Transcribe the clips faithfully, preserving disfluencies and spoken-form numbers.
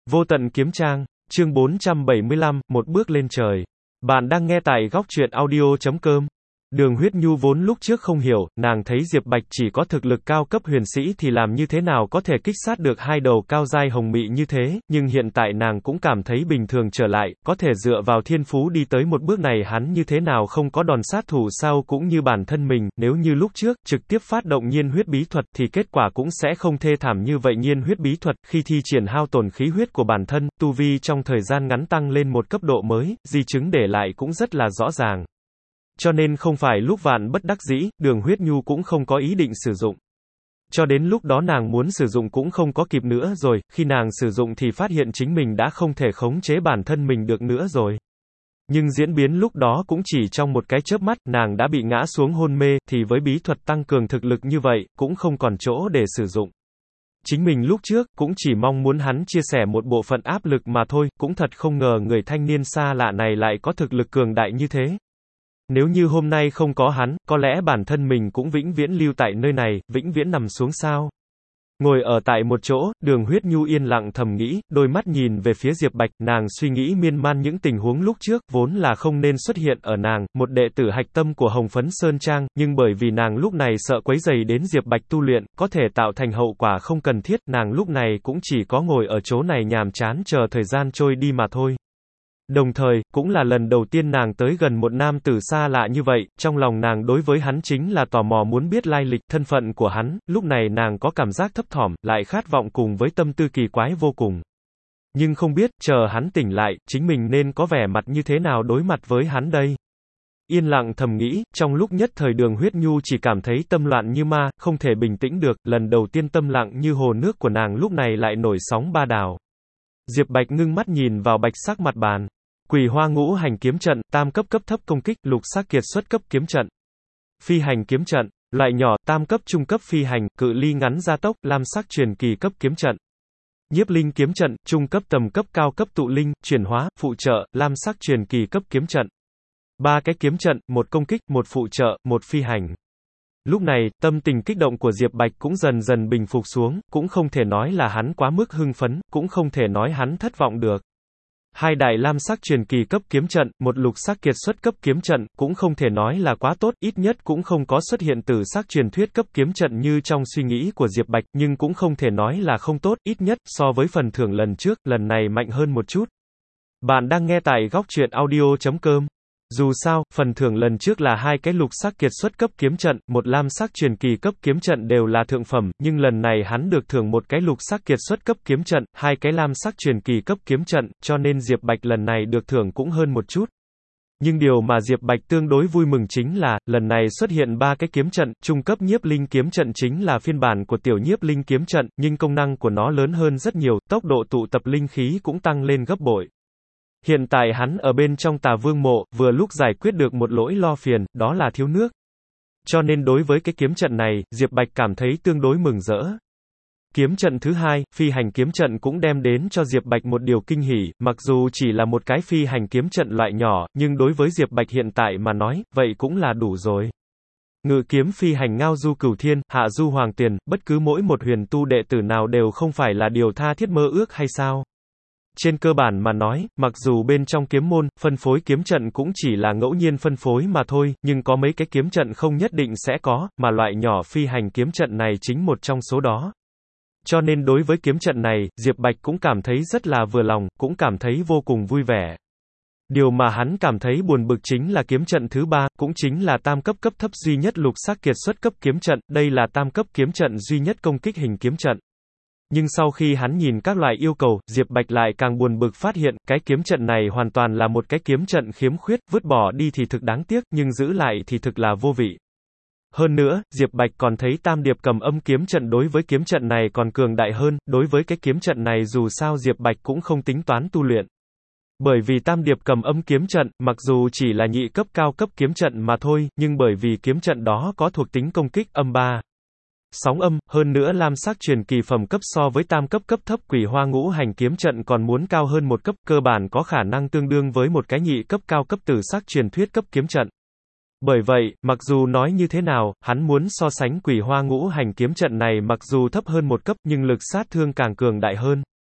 Vô tận kiếm trang, chương bốn trăm bảy mươi lăm, một bước lên trời. Bạn đang nghe tại góc truyện audio chấm com. Đường Huyết Nhu vốn lúc trước không hiểu, nàng thấy Diệp Bạch chỉ có thực lực cao cấp huyền sĩ thì làm như thế nào có thể kích sát được hai đầu cao giai hồng mị như thế, nhưng hiện tại nàng cũng cảm thấy bình thường trở lại, có thể dựa vào thiên phú đi tới một bước này hắn như thế nào không có đòn sát thủ sao cũng như bản thân mình, nếu như lúc trước, trực tiếp phát động nhiên huyết bí thuật thì kết quả cũng sẽ không thê thảm như vậy nhiên huyết bí thuật, khi thi triển hao tổn khí huyết của bản thân, tu vi trong thời gian ngắn tăng lên một cấp độ mới, di chứng để lại cũng rất là rõ ràng. Cho nên không phải lúc vạn bất đắc dĩ, Đường Huyết Nhu cũng không có ý định sử dụng. Cho đến lúc đó nàng muốn sử dụng cũng không có kịp nữa rồi, khi nàng sử dụng thì phát hiện chính mình đã không thể khống chế bản thân mình được nữa rồi. Nhưng diễn biến lúc đó cũng chỉ trong một cái chớp mắt, nàng đã bị ngã xuống hôn mê, thì với bí thuật tăng cường thực lực như vậy, cũng không còn chỗ để sử dụng. Chính mình lúc trước, cũng chỉ mong muốn hắn chia sẻ một bộ phận áp lực mà thôi, cũng thật không ngờ người thanh niên xa lạ này lại có thực lực cường đại như thế. Nếu như hôm nay không có hắn, có lẽ bản thân mình cũng vĩnh viễn lưu tại nơi này, vĩnh viễn nằm xuống sao. Ngồi ở tại một chỗ, Đường Huyết Nhu yên lặng thầm nghĩ, đôi mắt nhìn về phía Diệp Bạch, nàng suy nghĩ miên man những tình huống lúc trước, vốn là không nên xuất hiện ở nàng, một đệ tử hạch tâm của Hồng Phấn Sơn Trang, nhưng bởi vì nàng lúc này sợ quấy rầy đến Diệp Bạch tu luyện, có thể tạo thành hậu quả không cần thiết, nàng lúc này cũng chỉ có ngồi ở chỗ này nhàm chán chờ thời gian trôi đi mà thôi. Đồng thời, cũng là lần đầu tiên nàng tới gần một nam tử xa lạ như vậy, trong lòng nàng đối với hắn chính là tò mò muốn biết lai lịch, thân phận của hắn, lúc này nàng có cảm giác thấp thỏm, lại khát vọng cùng với tâm tư kỳ quái vô cùng. Nhưng không biết, chờ hắn tỉnh lại, chính mình nên có vẻ mặt như thế nào đối mặt với hắn đây. Yên lặng thầm nghĩ, trong lúc nhất thời Đường Huyết Nhu chỉ cảm thấy tâm loạn như ma, không thể bình tĩnh được, lần đầu tiên tâm lặng như hồ nước của nàng lúc này lại nổi sóng ba đảo. Diệp Bạch ngưng mắt nhìn vào bạch sắc mặt bàn. Quỳ Hoa Ngũ Hành kiếm trận, tam cấp cấp thấp công kích, lục sắc kiệt xuất cấp kiếm trận. Phi hành kiếm trận, loại nhỏ, tam cấp trung cấp phi hành, cự ly ngắn gia tốc, lam sắc truyền kỳ cấp kiếm trận. Nhiếp linh kiếm trận, trung cấp tầm cấp cao cấp tụ linh, chuyển hóa, phụ trợ, lam sắc truyền kỳ cấp kiếm trận. Ba cái kiếm trận, một công kích, một phụ trợ, một phi hành. Lúc này, tâm tình kích động của Diệp Bạch cũng dần dần bình phục xuống, cũng không thể nói là hắn quá mức hưng phấn, cũng không thể nói hắn thất vọng được. Hai đại lam sắc truyền kỳ cấp kiếm trận, một lục sắc kiệt xuất cấp kiếm trận, cũng không thể nói là quá tốt, ít nhất cũng không có xuất hiện tử sắc truyền thuyết cấp kiếm trận như trong suy nghĩ của Diệp Bạch, nhưng cũng không thể nói là không tốt, ít nhất, so với phần thưởng lần trước, lần này mạnh hơn một chút. Bạn đang nghe tại góc truyện audio chấm com. Dù sao, phần thưởng lần trước là hai cái lục sắc kiệt xuất cấp kiếm trận, một lam sắc truyền kỳ cấp kiếm trận đều là thượng phẩm, nhưng lần này hắn được thưởng một cái lục sắc kiệt xuất cấp kiếm trận, hai cái lam sắc truyền kỳ cấp kiếm trận, cho nên Diệp Bạch lần này được thưởng cũng hơn một chút. Nhưng điều mà Diệp Bạch tương đối vui mừng chính là, lần này xuất hiện ba cái kiếm trận, trung cấp nhiếp linh kiếm trận chính là phiên bản của tiểu nhiếp linh kiếm trận, nhưng công năng của nó lớn hơn rất nhiều, tốc độ tụ tập linh khí cũng tăng lên gấp bội. Hiện tại hắn ở bên trong Tà Vương mộ, vừa lúc giải quyết được một lỗi lo phiền, đó là thiếu nước. Cho nên đối với cái kiếm trận này, Diệp Bạch cảm thấy tương đối mừng rỡ. Kiếm trận thứ hai, phi hành kiếm trận cũng đem đến cho Diệp Bạch một điều kinh hỉ, mặc dù chỉ là một cái phi hành kiếm trận loại nhỏ, nhưng đối với Diệp Bạch hiện tại mà nói, vậy cũng là đủ rồi. Ngự kiếm phi hành ngao du cửu thiên, hạ du hoàng tiền, bất cứ mỗi một huyền tu đệ tử nào đều không phải là điều tha thiết mơ ước hay sao? Trên cơ bản mà nói, mặc dù bên trong kiếm môn, phân phối kiếm trận cũng chỉ là ngẫu nhiên phân phối mà thôi, nhưng có mấy cái kiếm trận không nhất định sẽ có, mà loại nhỏ phi hành kiếm trận này chính một trong số đó. Cho nên đối với kiếm trận này, Diệp Bạch cũng cảm thấy rất là vừa lòng, cũng cảm thấy vô cùng vui vẻ. Điều mà hắn cảm thấy buồn bực chính là kiếm trận thứ ba, cũng chính là tam cấp cấp thấp duy nhất lục sắc kiệt xuất cấp kiếm trận, đây là tam cấp kiếm trận duy nhất công kích hình kiếm trận. Nhưng sau khi hắn nhìn các loại yêu cầu, Diệp Bạch lại càng buồn bực phát hiện, cái kiếm trận này hoàn toàn là một cái kiếm trận khiếm khuyết, vứt bỏ đi thì thực đáng tiếc, nhưng giữ lại thì thực là vô vị. Hơn nữa, Diệp Bạch còn thấy tam điệp cầm âm kiếm trận đối với kiếm trận này còn cường đại hơn, đối với cái kiếm trận này dù sao Diệp Bạch cũng không tính toán tu luyện. Bởi vì tam điệp cầm âm kiếm trận, mặc dù chỉ là nhị cấp cao cấp kiếm trận mà thôi, nhưng bởi vì kiếm trận đó có thuộc tính công kích âm ba. Sóng âm, hơn nữa lam sắc truyền kỳ phẩm cấp so với tam cấp cấp thấp Quỷ Hoa Ngũ Hành kiếm trận còn muốn cao hơn một cấp, cơ bản có khả năng tương đương với một cái nhị cấp cao cấp tử sắc truyền thuyết cấp kiếm trận. Bởi vậy, mặc dù nói như thế nào, hắn muốn so sánh Quỷ Hoa Ngũ Hành kiếm trận này mặc dù thấp hơn một cấp nhưng lực sát thương càng cường đại hơn.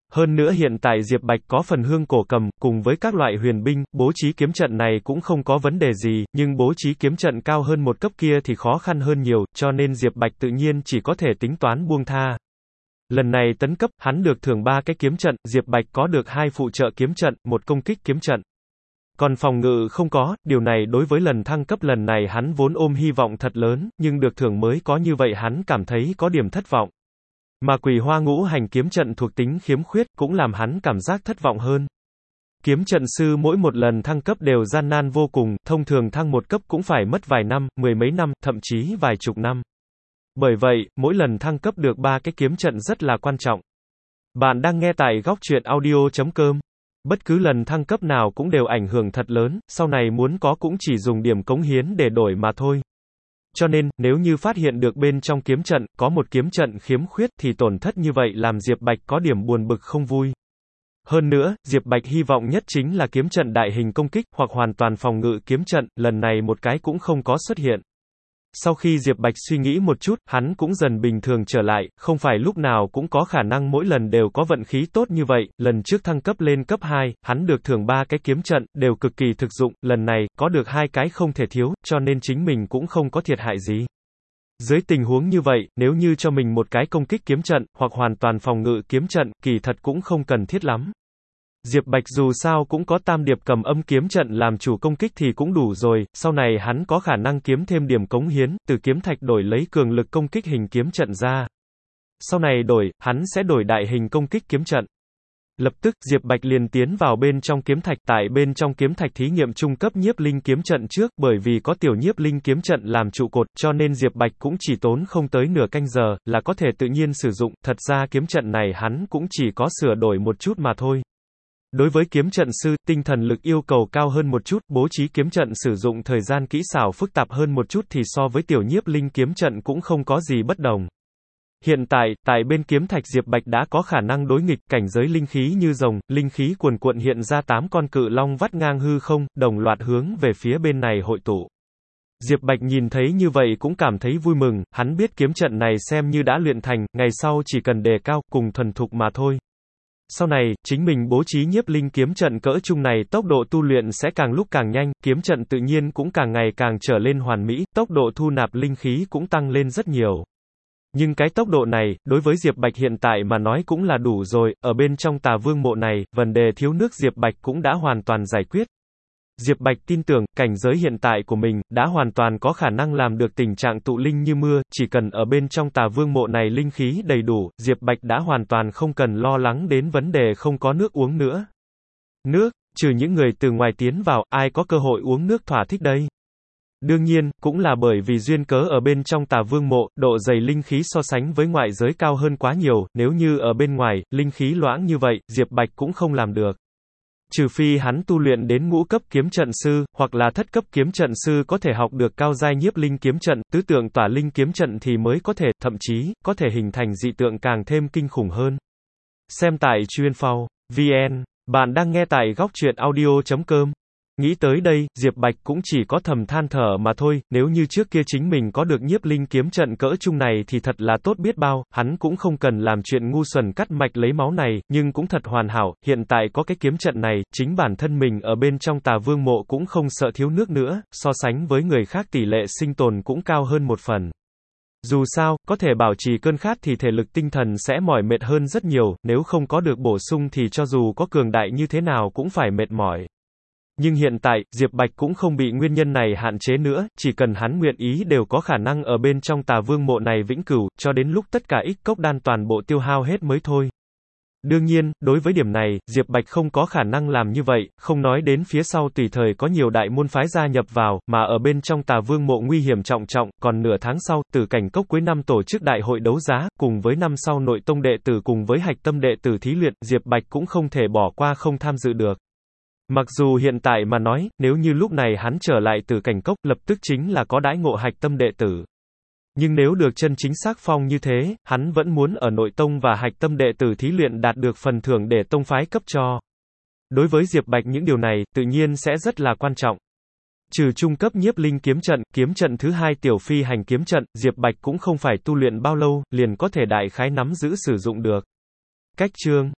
Hơn nữa hiện tại Diệp Bạch có phần hương cổ cầm, cùng với các loại huyền binh, bố trí kiếm trận này cũng không có vấn đề gì, nhưng bố trí kiếm trận cao hơn một cấp kia thì khó khăn hơn nhiều, cho nên Diệp Bạch tự nhiên chỉ có thể tính toán buông tha. Lần này tấn cấp, hắn được thưởng ba cái kiếm trận, Diệp Bạch có được hai phụ trợ kiếm trận, một công kích kiếm trận. Còn phòng ngự không có, điều này đối với lần thăng cấp lần này hắn vốn ôm hy vọng thật lớn, nhưng được thưởng mới có như vậy hắn cảm thấy có điểm thất vọng. Mà Quỷ Hoa Ngũ Hành kiếm trận thuộc tính khiếm khuyết cũng làm hắn cảm giác thất vọng hơn. Kiếm trận sư mỗi một lần thăng cấp đều gian nan vô cùng, thông thường thăng một cấp cũng phải mất vài năm, mười mấy năm, thậm chí vài chục năm. Bởi vậy, mỗi lần thăng cấp được ba cái kiếm trận rất là quan trọng. Bạn đang nghe tại góc truyện audio chấm com. Bất cứ lần thăng cấp nào cũng đều ảnh hưởng thật lớn, sau này muốn có cũng chỉ dùng điểm cống hiến để đổi mà thôi. Cho nên, nếu như phát hiện được bên trong kiếm trận, có một kiếm trận khiếm khuyết thì tổn thất như vậy làm Diệp Bạch có điểm buồn bực không vui. Hơn nữa, Diệp Bạch hy vọng nhất chính là kiếm trận đại hình công kích, hoặc hoàn toàn phòng ngự kiếm trận, lần này một cái cũng không có xuất hiện. Sau khi Diệp Bạch suy nghĩ một chút, hắn cũng dần bình thường trở lại, không phải lúc nào cũng có khả năng mỗi lần đều có vận khí tốt như vậy, lần trước thăng cấp lên cấp hai, hắn được thưởng ba cái kiếm trận, đều cực kỳ thực dụng, lần này, có được hai cái không thể thiếu, cho nên chính mình cũng không có thiệt hại gì. Dưới tình huống như vậy, nếu như cho mình một cái công kích kiếm trận, hoặc hoàn toàn phòng ngự kiếm trận, kỳ thật cũng không cần thiết lắm. Diệp Bạch dù sao cũng có tam điệp cầm âm kiếm trận làm chủ công kích thì cũng đủ rồi, sau này hắn có khả năng kiếm thêm điểm cống hiến, từ kiếm thạch đổi lấy cường lực công kích hình kiếm trận ra. Sau này đổi, hắn sẽ đổi đại hình công kích kiếm trận. Lập tức, Diệp Bạch liền tiến vào bên trong kiếm thạch, tại bên trong kiếm thạch thí nghiệm trung cấp nhiếp linh kiếm trận trước, bởi vì có tiểu nhiếp linh kiếm trận làm trụ cột, cho nên Diệp Bạch cũng chỉ tốn không tới nửa canh giờ, là có thể tự nhiên sử dụng, thật ra kiếm trận này hắn cũng chỉ có sửa đổi một chút mà thôi. Đối với kiếm trận sư, tinh thần lực yêu cầu cao hơn một chút, bố trí kiếm trận sử dụng thời gian kỹ xảo phức tạp hơn một chút thì so với tiểu nhiếp linh kiếm trận cũng không có gì bất đồng. Hiện tại, tại bên kiếm thạch Diệp Bạch đã có khả năng đối nghịch, cảnh giới linh khí như rồng, linh khí cuồn cuộn hiện ra tám con cự long vắt ngang hư không, đồng loạt hướng về phía bên này hội tụ. Diệp Bạch nhìn thấy như vậy cũng cảm thấy vui mừng, hắn biết kiếm trận này xem như đã luyện thành, ngày sau chỉ cần đề cao, cùng thuần thục mà thôi. Sau này, chính mình bố trí nhiếp linh kiếm trận cỡ trung này tốc độ tu luyện sẽ càng lúc càng nhanh, kiếm trận tự nhiên cũng càng ngày càng trở lên hoàn mỹ, tốc độ thu nạp linh khí cũng tăng lên rất nhiều. Nhưng cái tốc độ này, đối với Diệp Bạch hiện tại mà nói cũng là đủ rồi, ở bên trong Tà Vương mộ này, vấn đề thiếu nước Diệp Bạch cũng đã hoàn toàn giải quyết. Diệp Bạch tin tưởng, cảnh giới hiện tại của mình, đã hoàn toàn có khả năng làm được tình trạng tụ linh như mưa, chỉ cần ở bên trong Tà Vương mộ này linh khí đầy đủ, Diệp Bạch đã hoàn toàn không cần lo lắng đến vấn đề không có nước uống nữa. Nước, trừ những người từ ngoài tiến vào, ai có cơ hội uống nước thỏa thích đây? Đương nhiên, cũng là bởi vì duyên cớ ở bên trong Tà Vương mộ, độ dày linh khí so sánh với ngoại giới cao hơn quá nhiều, nếu như ở bên ngoài, linh khí loãng như vậy, Diệp Bạch cũng không làm được. Trừ phi hắn tu luyện đến ngũ cấp kiếm trận sư, hoặc là thất cấp kiếm trận sư có thể học được cao giai nhiếp linh kiếm trận, tứ tượng tỏa linh kiếm trận thì mới có thể, thậm chí, có thể hình thành dị tượng càng thêm kinh khủng hơn. Xem tại chuyên phao chấm vn, bạn đang nghe tại góc truyện audio chấm com. Nghĩ tới đây, Diệp Bạch cũng chỉ có thầm than thở mà thôi, nếu như trước kia chính mình có được nhiếp linh kiếm trận cỡ trung này thì thật là tốt biết bao, hắn cũng không cần làm chuyện ngu xuẩn cắt mạch lấy máu này, nhưng cũng thật hoàn hảo, hiện tại có cái kiếm trận này, chính bản thân mình ở bên trong Tà Vương mộ cũng không sợ thiếu nước nữa, so sánh với người khác tỷ lệ sinh tồn cũng cao hơn một phần. Dù sao, có thể bảo trì cơn khát thì thể lực tinh thần sẽ mỏi mệt hơn rất nhiều, nếu không có được bổ sung thì cho dù có cường đại như thế nào cũng phải mệt mỏi. Nhưng hiện tại, Diệp Bạch cũng không bị nguyên nhân này hạn chế nữa, chỉ cần hắn nguyện ý đều có khả năng ở bên trong Tà Vương mộ này vĩnh cửu, cho đến lúc tất cả ích cốc đan toàn bộ tiêu hao hết mới thôi. Đương nhiên, đối với điểm này, Diệp Bạch không có khả năng làm như vậy, không nói đến phía sau tùy thời có nhiều đại môn phái gia nhập vào, mà ở bên trong Tà Vương mộ nguy hiểm trọng trọng, còn nửa tháng sau, Tử Cảnh Cốc cuối năm tổ chức đại hội đấu giá, cùng với năm sau nội tông đệ tử cùng với hạch tâm đệ tử thí luyện, Diệp Bạch cũng không thể bỏ qua không tham dự được. Mặc dù hiện tại mà nói, nếu như lúc này hắn trở lại Tử Cảnh Cốc, lập tức chính là có đãi ngộ hạch tâm đệ tử. Nhưng nếu được chân chính xác phong như thế, hắn vẫn muốn ở nội tông và hạch tâm đệ tử thí luyện đạt được phần thưởng để tông phái cấp cho. Đối với Diệp Bạch những điều này, tự nhiên sẽ rất là quan trọng. Trừ trung cấp nhiếp linh kiếm trận, kiếm trận thứ hai tiểu phi hành kiếm trận, Diệp Bạch cũng không phải tu luyện bao lâu, liền có thể đại khái nắm giữ sử dụng được. Cách chương